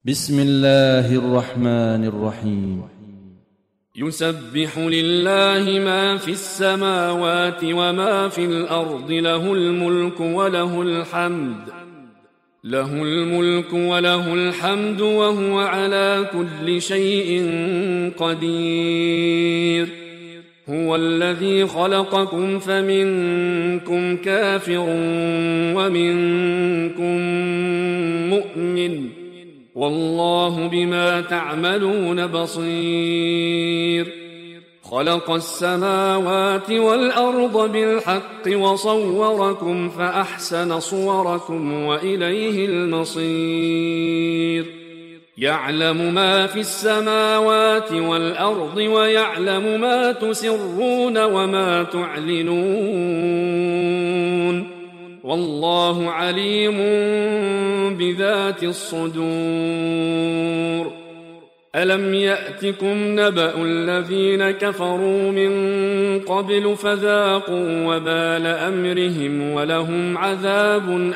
بسم الله الرحمن الرحيم. يسبح لله ما في السماوات وما في الأرض، له الملك وله الحمد وهو على كل شيء قدير. هو الذي خلقكم فمنكم كافر ومنكم مؤمن، والله بما تعملون بصير. خلق السماوات والأرض بالحق وصوركم فأحسن صوركم وإليه المصير. يعلم ما في السماوات والأرض ويعلم ما تسرون وما تعلنون، والله عليم بذات الصدور. ألم يأتكم نبأ الذين كفروا من قبل فذاقوا وبال أمرهم ولهم عذاب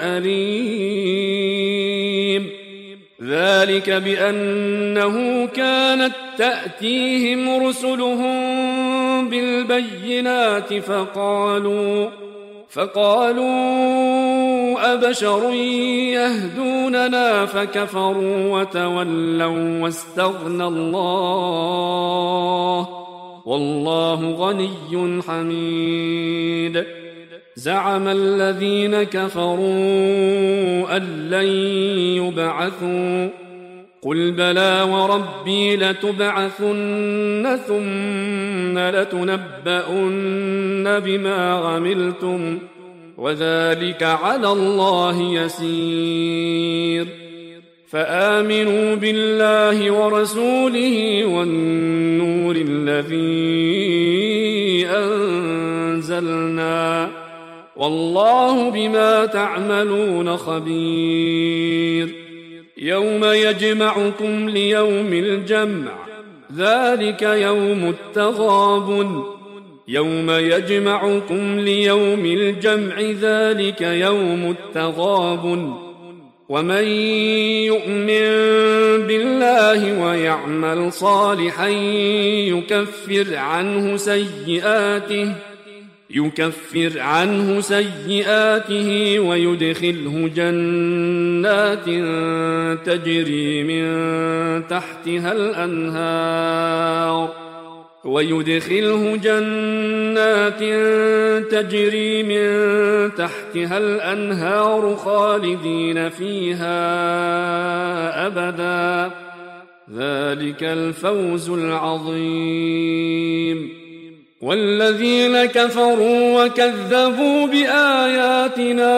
أليم؟ ذلك بأنه كانت تأتيهم رسلهم بالبينات فقالوا أبشر يهدوننا فكفروا وتولوا واستغنى الله، والله غني حميد. زعم الذين كفروا أن لن يبعثوا، قل بلى وربي لتبعثن ثم لتنبؤن بما عملتم، وذلك على الله يسير. فآمنوا بالله ورسوله والنور الذي أنزلنا، والله بما تعملون خبير. يوم يجمعكم ليوم الجمع، ذلك يوم التغابن. يوم يجمعكم ليوم الجمع، ذلك يوم التغابن. ومن يؤمن بالله ويعمل صالحا يكفر عنه سيئاته ويدخله جنات تجري من تحتها الأنهار خالدين فيها أبدا، ذلك الفوز العظيم. والذين كفروا وكذبوا بآياتنا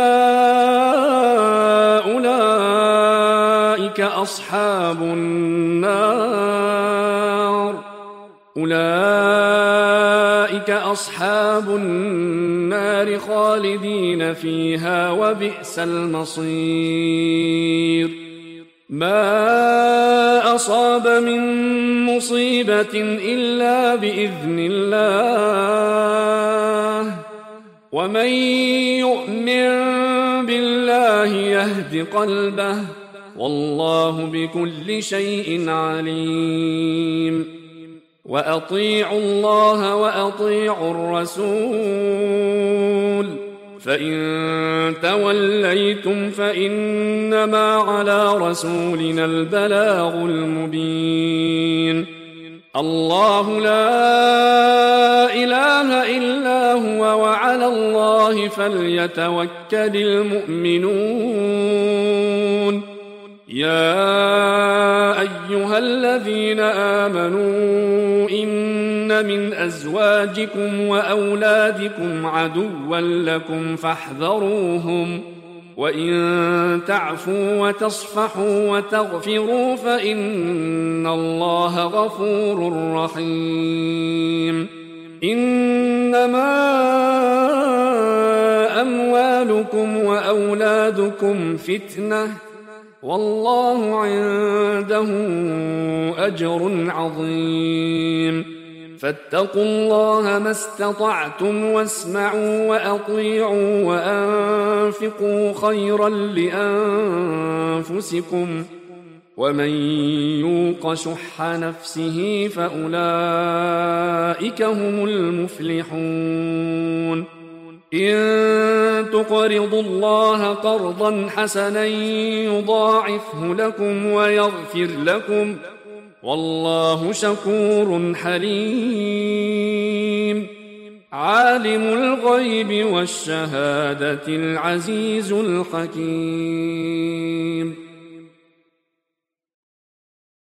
أولئك أصحاب النار خالدين فيها وبئس المصير. ما أصاب من مصيبة إلا بإذن الله، ومن يؤمن بالله يهد قلبه، والله بكل شيء عليم. وأطيعوا الله وأطيعوا الرسول، فإن توليتم فإنما على رسولنا البلاغ المبين. الله لا إله إلا هو، وعلى الله فليتوكل المؤمنون. يا أيها الذين آمنوا إن من أزواجكم وأولادكم عدوا لكم فاحذروهم، وإن تعفوا وتصفحوا وتغفروا فإن الله غفور رحيم. إنما أموالكم وأولادكم فتنة، والله عنده أجر عظيم. فاتقوا الله ما استطعتم واسمعوا وأطيعوا وأنفقوا خيرا لأنفسكم، ومن يوق شح نفسه فأولئك هم المفلحون إن تقرضوا الله قرضا حسنا يضاعفه لكم ويغفر لكم والله شكور حليم عالم الغيب والشهادة العزيز الحكيم